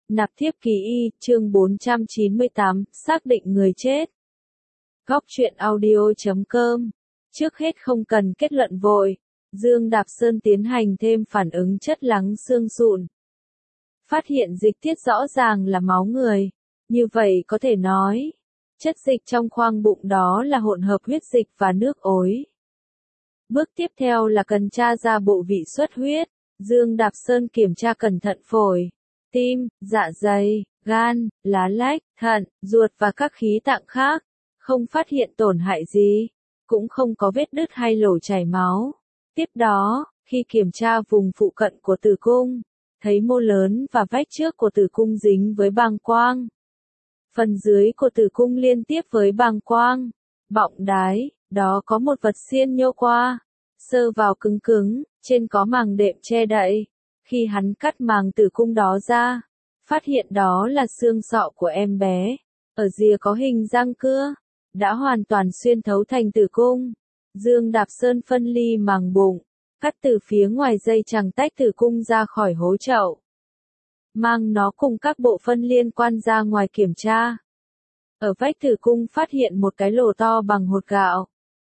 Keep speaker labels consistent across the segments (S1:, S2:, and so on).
S1: Nạp thiếp ký y, chương 498, xác định người chết. Góc truyện audio.com. Trước hết không cần kết luận vội, Dương Đạp Sơn tiến hành thêm phản ứng chất lắng xương sụn. Phát hiện dịch tiết rõ ràng là máu người. Như vậy có thể nói, chất dịch trong khoang bụng đó là hỗn hợp huyết dịch và nước ối. Bước tiếp theo là cần tra ra bộ vị xuất huyết. Dương Đạp Sơn kiểm tra cẩn thận phổi, tim, dạ dày, gan, lá lách, thận, ruột và các khí tạng khác, không phát hiện tổn hại gì, cũng không có vết đứt hay lỗ chảy máu. Tiếp đó, khi kiểm tra vùng phụ cận của tử cung, thấy mô lớn và vách trước của tử cung dính với bàng quang. Phần dưới của tử cung liên tiếp với bàng quang, bọng đái, đó có một vật xiên nhô qua, sơ vào cứng cứng, trên có màng đệm che đậy. Khi hắn cắt màng tử cung đó ra, phát hiện đó là xương sọ của em bé, ở rìa có hình răng cưa, đã hoàn toàn xuyên thấu thành tử cung. Dương Đạp Sơn phân ly màng bụng, cắt từ phía ngoài dây chằng tách tử cung ra khỏi hố chậu, mang nó cùng các bộ phận liên quan ra ngoài kiểm tra. Ở vách tử cung phát hiện một cái lỗ to bằng hột gạo.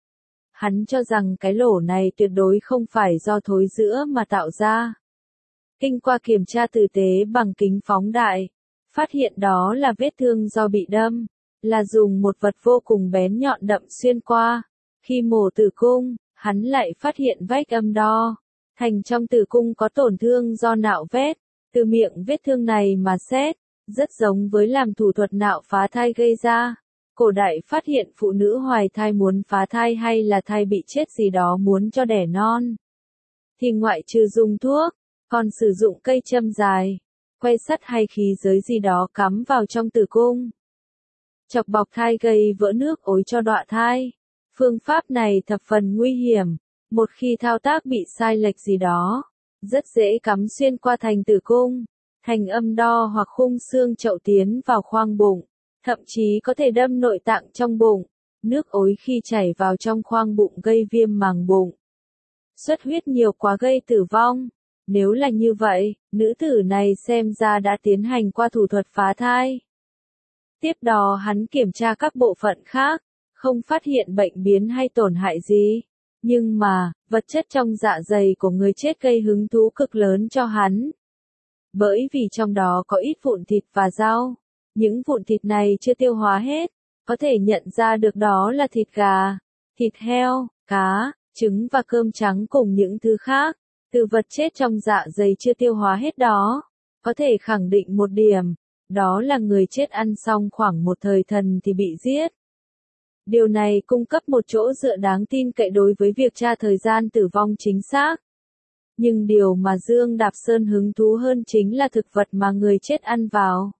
S1: Hắn cho rằng cái lỗ này tuyệt đối không phải do thối rữa mà tạo ra. Kinh qua kiểm tra tử tế bằng kính phóng đại, phát hiện đó là vết thương do bị đâm, là dùng một vật vô cùng bén nhọn đậm xuyên qua. Khi mổ tử cung, hắn lại phát hiện vách âm đo, thành trong tử cung có tổn thương do nạo vét. Từ miệng vết thương này mà xét, rất giống với làm thủ thuật nạo phá thai gây ra. Cổ đại phát hiện phụ nữ hoài thai muốn phá thai hay là thai bị chết gì đó muốn cho đẻ non, thì ngoại trừ dùng thuốc, còn sử dụng cây châm dài, que sắt hay khí giới gì đó cắm vào trong tử cung, chọc bọc thai gây vỡ nước ối cho đọa thai. Phương pháp này thập phần nguy hiểm, một khi thao tác bị sai lệch gì đó, rất dễ cắm xuyên qua thành tử cung, thành âm đo hoặc khung xương chậu tiến vào khoang bụng, thậm chí có thể đâm nội tạng trong bụng. Nước ối khi chảy vào trong khoang bụng gây viêm màng bụng, xuất huyết nhiều quá gây tử vong. Nếu là như vậy, nữ tử này xem ra đã tiến hành qua thủ thuật phá thai. Tiếp đó hắn kiểm tra các bộ phận khác, không phát hiện bệnh biến hay tổn hại gì. Nhưng mà, vật chất trong dạ dày của người chết gây hứng thú cực lớn cho hắn. Bởi vì trong đó có ít vụn thịt và rau. Những vụn thịt này chưa tiêu hóa hết, có thể nhận ra được đó là thịt gà, thịt heo, cá, trứng và cơm trắng cùng những thứ khác. Từ vật chết trong dạ dày chưa tiêu hóa hết đó, có thể khẳng định một điểm, đó là người chết ăn xong khoảng một thời thần thì bị giết. Điều này cung cấp một chỗ dựa đáng tin cậy đối với việc tra thời gian tử vong chính xác. Nhưng điều mà Dương Đạp Sơn hứng thú hơn chính là thực vật mà người chết ăn vào.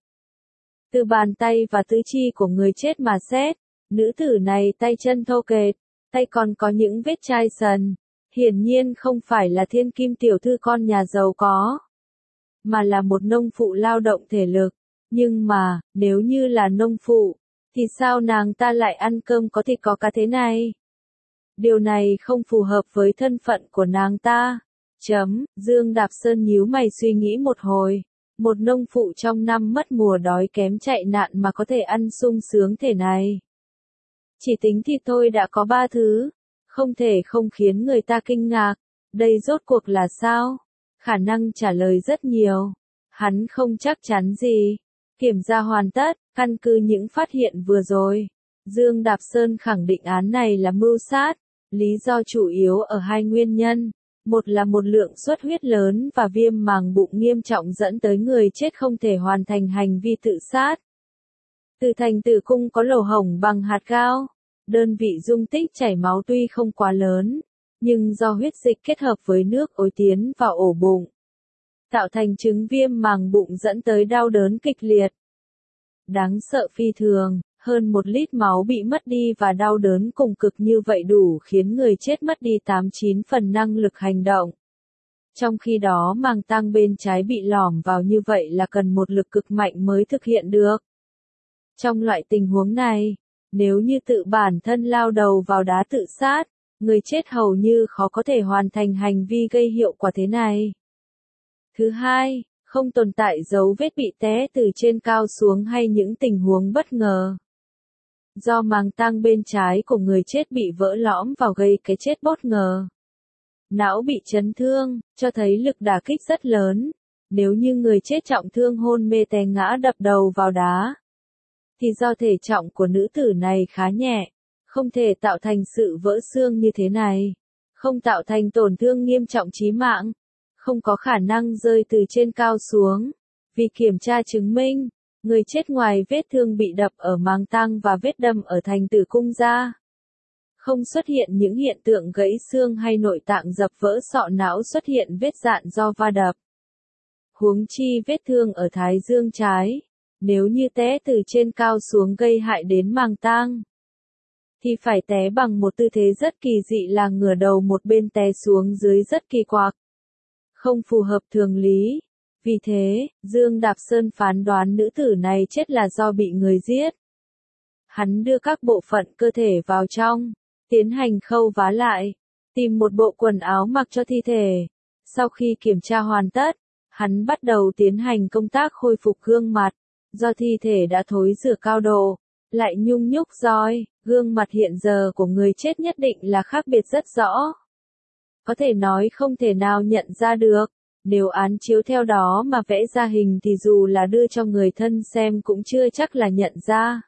S1: Từ bàn tay và tứ chi của người chết mà xét, nữ tử này tay chân thô kệch, tay còn có những vết chai sần. Hiển nhiên không phải là thiên kim tiểu thư con nhà giàu có, mà là một nông phụ lao động thể lực. Nhưng mà, nếu như là nông phụ, thì sao nàng ta lại ăn cơm có thịt có cá thế này? Điều này không phù hợp với thân phận của nàng ta. Dương Đạp Sơn nhíu mày suy nghĩ một hồi. Một nông phụ trong năm mất mùa đói kém chạy nạn mà có thể ăn sung sướng thế này. Chỉ tính thịt thôi đã có 3 thứ. Không thể không khiến người ta kinh ngạc. Đây rốt cuộc là sao? Khả năng trả lời rất nhiều. Hắn không chắc chắn gì. Kiểm tra hoàn tất, căn cứ những phát hiện vừa rồi, Dương Đạp Sơn khẳng định án này là mưu sát. Lý do chủ yếu ở hai nguyên nhân. Một là một lượng xuất huyết lớn và viêm màng bụng nghiêm trọng dẫn tới người chết không thể hoàn thành hành vi tự sát. Từ thành tử cung có lỗ hổng bằng hạt gao. Đơn vị dung tích chảy máu tuy không quá lớn, nhưng do huyết dịch kết hợp với nước ối tiến vào ổ bụng, tạo thành chứng viêm màng bụng dẫn tới đau đớn kịch liệt. Đáng sợ phi thường, hơn 1 lít máu bị mất đi và đau đớn cùng cực như vậy đủ khiến người chết mất đi 89 phần năng lực hành động. Trong khi đó màng tang bên trái bị lỏm vào như vậy là cần một lực cực mạnh mới thực hiện được. Trong loại tình huống này, nếu như tự bản thân lao đầu vào đá tự sát, người chết hầu như khó có thể hoàn thành hành vi gây hiệu quả thế này. Thứ hai, Không tồn tại dấu vết bị té từ trên cao xuống hay những tình huống bất ngờ. Do màng tang bên trái của người chết bị vỡ lõm vào gây cái chết bất ngờ. Não bị chấn thương, cho thấy lực đả kích rất lớn. Nếu như người chết trọng thương hôn mê té ngã đập đầu vào đá, thì do thể trọng của nữ tử này khá nhẹ, không thể tạo thành sự vỡ xương như thế này, không tạo thành tổn thương nghiêm trọng chí mạng, không có khả năng rơi từ trên cao xuống. Vì kiểm tra chứng minh, người chết ngoài vết thương bị đập ở màng tang và vết đâm ở thành tử cung ra, không xuất hiện những hiện tượng gãy xương hay nội tạng dập vỡ sọ não xuất hiện vết dạn do va đập. Huống chi vết thương ở thái dương trái, nếu như té từ trên cao xuống gây hại đến màng tang, thì phải té bằng một tư thế rất kỳ dị là ngửa đầu một bên té xuống dưới rất kỳ quặc, không phù hợp thường lý. Vì thế, Dương Đạp Sơn phán đoán nữ tử này chết là do bị người giết. Hắn đưa các bộ phận cơ thể vào trong, tiến hành khâu vá lại, tìm một bộ quần áo mặc cho thi thể. Sau khi kiểm tra hoàn tất, hắn bắt đầu tiến hành công tác khôi phục gương mặt. Do thi thể đã thối rữa cao độ, lại nhung nhúc roi, gương mặt hiện giờ của người chết nhất định là khác biệt rất rõ. Có thể nói không thể nào nhận ra được. Nếu án chiếu theo đó mà vẽ ra hình thì dù là đưa cho người thân xem cũng chưa chắc là nhận ra.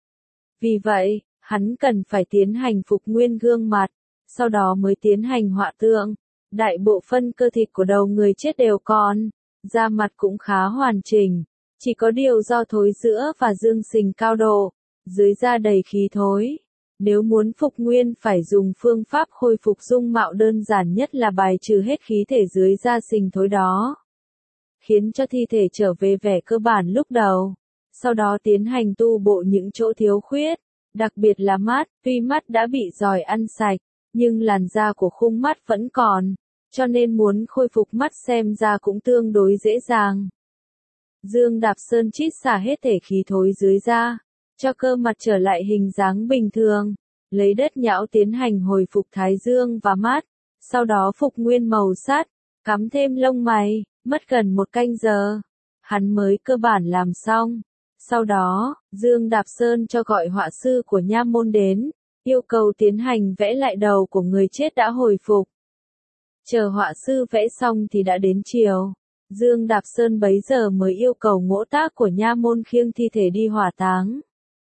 S1: Vì vậy, hắn cần phải tiến hành phục nguyên gương mặt, sau đó mới tiến hành họa tượng. Đại bộ phân cơ thịt của đầu người chết đều còn, da mặt cũng khá hoàn chỉnh, chỉ có điều do thối rữa và dương sình cao độ, dưới da đầy khí thối. Nếu muốn phục nguyên phải dùng phương pháp khôi phục dung mạo đơn giản nhất là bài trừ hết khí thể dưới da sình thối đó, khiến cho thi thể trở về vẻ cơ bản lúc đầu. Sau đó tiến hành tu bổ những chỗ thiếu khuyết, đặc biệt là mắt. Tuy mắt đã bị giòi ăn sạch, nhưng làn da của khung mắt vẫn còn, cho nên muốn khôi phục mắt xem ra cũng tương đối dễ dàng. Dương Đạp Sơn trít xả hết thể khí thối dưới da, cho cơ mặt trở lại hình dáng bình thường, lấy đất nhão tiến hành hồi phục thái dương và mắt, sau đó phục nguyên màu sắt, cắm thêm lông mày, mất gần 1 canh giờ, hắn mới cơ bản làm xong. Sau đó, Dương Đạp Sơn cho gọi họa sư của nha môn đến, yêu cầu tiến hành vẽ lại đầu của người chết đã hồi phục. Chờ họa sư vẽ xong thì đã đến chiều. Dương Đạp Sơn bấy giờ mới yêu cầu ngỗ tác của nha môn khiêng thi thể đi hỏa táng.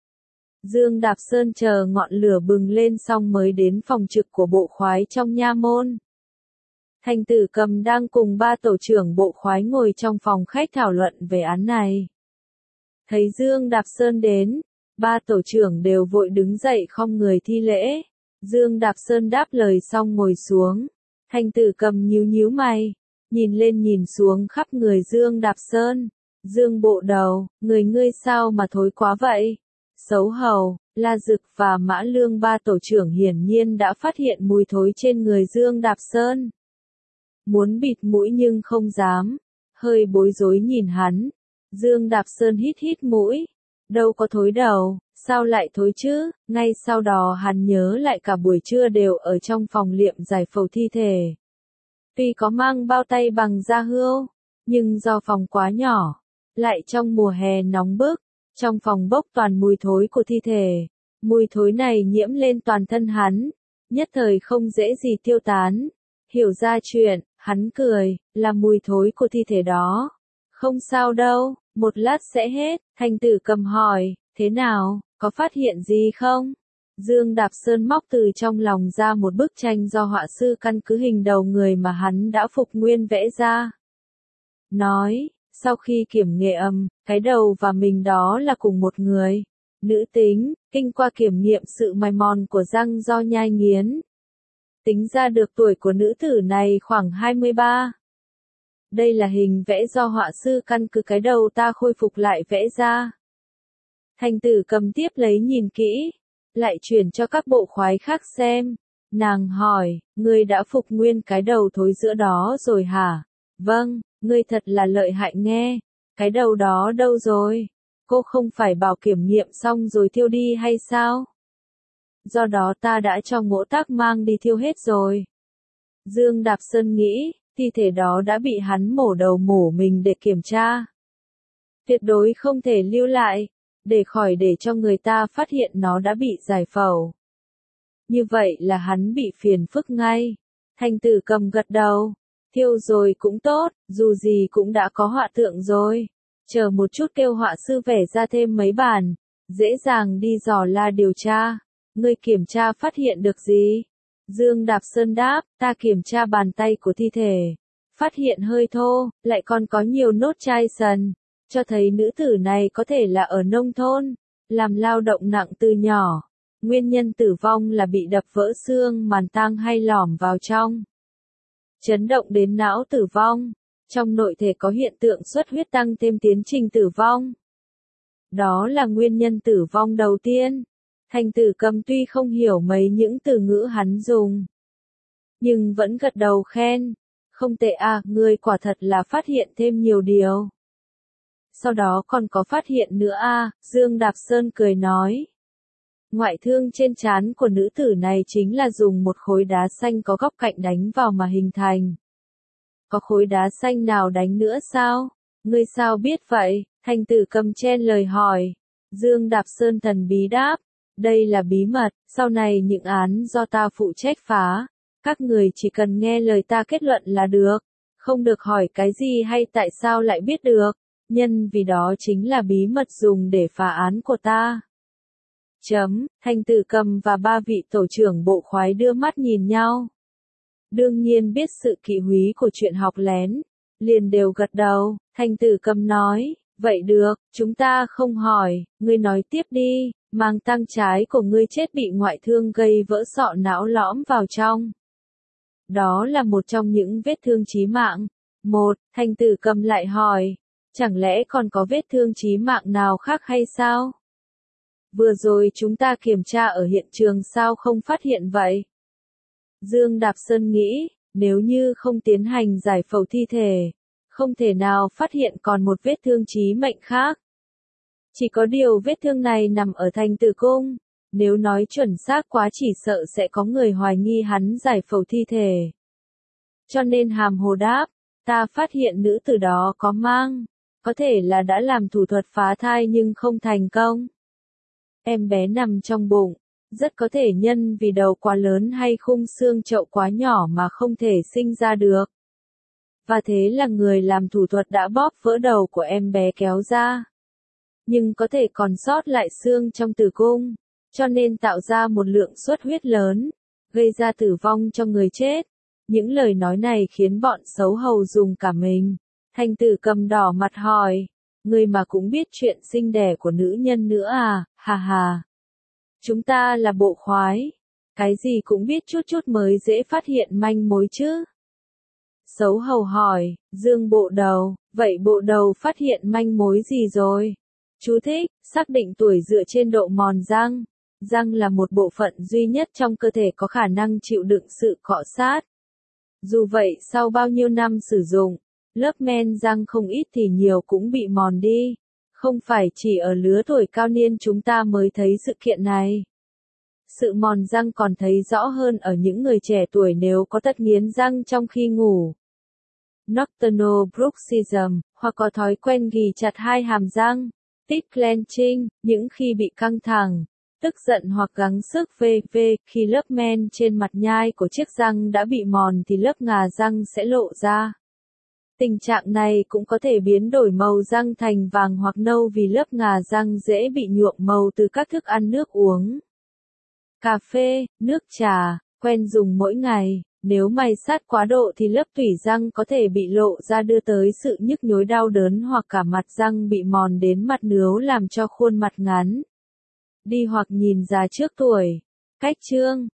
S1: Dương Đạp Sơn chờ ngọn lửa bừng lên xong mới đến phòng trực của bộ khoái trong nha môn. Thành Tử Cầm đang cùng 3 tổ trưởng bộ khoái ngồi trong phòng khách thảo luận về án này. Thấy Dương Đạp Sơn đến, 3 tổ trưởng đều vội đứng dậy khom người thi lễ. Dương Đạp Sơn đáp lời xong ngồi xuống. Thành Tử Cầm nhíu nhíu mày, nhìn lên nhìn xuống khắp người Dương Đạp Sơn. Dương bộ đầu, người ngươi sao mà thối quá vậy? Xấu hầu, La Dực và Mã Lương 3 tổ trưởng hiển nhiên đã phát hiện mùi thối trên người Dương Đạp Sơn. Muốn bịt mũi nhưng không dám, hơi bối rối nhìn hắn. Dương Đạp Sơn hít hít mũi, đâu có thối đâu, sao lại thối chứ? Ngay sau đó hắn nhớ lại cả buổi trưa đều ở trong phòng liệm giải phẫu thi thể. Tuy có mang bao tay bằng da hươu, nhưng do phòng quá nhỏ, lại trong mùa hè nóng bức, trong phòng bốc toàn mùi thối của thi thể. Mùi thối này nhiễm lên toàn thân hắn, nhất thời không dễ gì tiêu tán. Hiểu ra chuyện, hắn cười, là mùi thối của thi thể đó. Không sao đâu, một lát sẽ hết. Thành Tử Cầm hỏi, thế nào, có phát hiện gì không? Dương Đạp Sơn móc từ trong lòng ra một bức tranh do họa sư căn cứ hình đầu người mà hắn đã phục nguyên vẽ ra. Nói, sau khi kiểm nghiệm cái đầu và mình đó là cùng một người. Nữ tính, kinh qua kiểm nghiệm sự mài mòn của răng do nhai nghiến. Tính ra được tuổi của nữ tử này khoảng 23. Đây là hình vẽ do họa sư căn cứ cái đầu ta khôi phục lại vẽ ra. Thành Tử Cầm tiếp lấy nhìn kỹ, lại chuyển cho các bộ khoái khác xem. Nàng hỏi, ngươi đã phục nguyên cái đầu thối giữa đó rồi hả? Vâng, ngươi thật là lợi hại nghe. Cái đầu đó đâu rồi? Cô không phải bảo kiểm nghiệm xong rồi thiêu đi hay sao? Do đó ta đã cho Ngỗ Tác mang đi thiêu hết rồi. Dương Đạp Sơn nghĩ, thi thể đó đã bị hắn mổ đầu mổ mình để kiểm tra. Tuyệt đối không thể lưu lại, để cho người ta phát hiện nó đã bị giải phẫu. Như vậy là hắn bị phiền phức ngay. Thanh Tử Cầm gật đầu. Thiêu rồi cũng tốt, dù gì cũng đã có họa tượng rồi. Chờ một chút kêu họa sư vẽ ra thêm mấy bản, dễ dàng đi dò la điều tra. Ngươi kiểm tra phát hiện được gì? Dương Đạp Sơn đáp, ta kiểm tra bàn tay của thi thể. Phát hiện hơi thô, lại còn có nhiều nốt chai sần. Cho thấy nữ tử này có thể là ở nông thôn, làm lao động nặng từ nhỏ. Nguyên nhân tử vong là bị đập vỡ xương màn tang hay lỏm vào trong. Chấn động đến não tử vong. Trong nội thể có hiện tượng xuất huyết tăng thêm tiến trình tử vong. Đó là nguyên nhân tử vong đầu tiên. Thanh Tử Cầm tuy không hiểu mấy những từ ngữ hắn dùng, nhưng vẫn gật đầu khen. Không tệ à, ngươi quả thật là phát hiện thêm nhiều điều. Sau đó còn có phát hiện nữa à, Dương Đạp Sơn cười nói. Ngoại thương trên trán của nữ tử này chính là dùng một khối đá xanh có góc cạnh đánh vào mà hình thành. Có khối đá xanh nào đánh nữa sao? Ngươi sao biết vậy? Thanh Tử Cầm chen lời hỏi. Dương Đạp Sơn thần bí đáp. Đây là bí mật, sau này những án do ta phụ trách phá. Các người chỉ cần nghe lời ta kết luận là được. Không được hỏi cái gì hay tại sao lại biết được. Nhân vì đó chính là bí mật dùng để phá án của ta. Thanh Tử Cầm và ba vị tổ trưởng bộ khoái đưa mắt nhìn nhau. Đương nhiên biết sự kỵ húy của chuyện học lén. Liền đều gật đầu. Thanh Tử Cầm nói, vậy được, chúng ta không hỏi, ngươi nói tiếp đi. Mang tang trái của ngươi chết bị ngoại thương gây vỡ sọ não lõm vào trong. Đó là một trong những vết thương chí mạng. Thanh Tử Cầm lại hỏi, chẳng lẽ còn có vết thương chí mạng nào khác hay sao? Vừa rồi chúng ta kiểm tra ở hiện trường sao không phát hiện vậy? Dương Đạp Sơn nghĩ, nếu như không tiến hành giải phẫu thi thể, không thể nào phát hiện còn một vết thương chí mệnh khác. Chỉ có điều vết thương này nằm ở thành tử cung, nếu nói chuẩn xác quá chỉ sợ sẽ có người hoài nghi hắn giải phẫu thi thể. Cho nên hàm hồ đáp, ta phát hiện nữ tử đó có mang, có thể là đã làm thủ thuật phá thai nhưng không thành công. Em bé nằm trong bụng, rất có thể nhân vì đầu quá lớn hay khung xương chậu quá nhỏ mà không thể sinh ra được. Và thế là người làm thủ thuật đã bóp vỡ đầu của em bé kéo ra. Nhưng có thể còn sót lại xương trong tử cung, cho nên tạo ra một lượng xuất huyết lớn, gây ra tử vong cho người chết. Những lời nói này khiến bọn xấu hầu dùng cả mình. Thanh Tử Cầm đỏ mặt hỏi, người mà cũng biết chuyện sinh đẻ của nữ nhân nữa à, hà hà. Chúng ta là bộ khoái, cái gì cũng biết chút chút mới dễ phát hiện manh mối chứ. Xấu hầu hỏi, Dương bộ đầu, vậy bộ đầu phát hiện manh mối gì rồi? Chú thích, xác định tuổi dựa trên độ mòn răng. Răng là một bộ phận duy nhất trong cơ thể có khả năng chịu đựng sự cọ sát. Dù vậy sau bao nhiêu năm sử dụng, lớp men răng không ít thì nhiều cũng bị mòn đi. Không phải chỉ ở lứa tuổi cao niên chúng ta mới thấy sự kiện này. Sự mòn răng còn thấy rõ hơn ở những người trẻ tuổi nếu có tật nghiến răng trong khi ngủ. Nocturnal bruxism, hoặc có thói quen ghì chặt hai hàm răng. Teeth clenching, những khi bị căng thẳng, tức giận hoặc gắng sức khi lớp men trên mặt nhai của chiếc răng đã bị mòn thì lớp ngà răng sẽ lộ ra. Tình trạng này cũng có thể biến đổi màu răng thành vàng hoặc nâu vì lớp ngà răng dễ bị nhuộm màu từ các thức ăn nước uống. Cà phê, nước trà, quen dùng mỗi ngày, nếu mài sát quá độ thì lớp tủy răng có thể bị lộ ra đưa tới sự nhức nhối đau đớn hoặc cả mặt răng bị mòn đến mặt nướu làm cho khuôn mặt ngắn đi hoặc nhìn già trước tuổi. Cách chương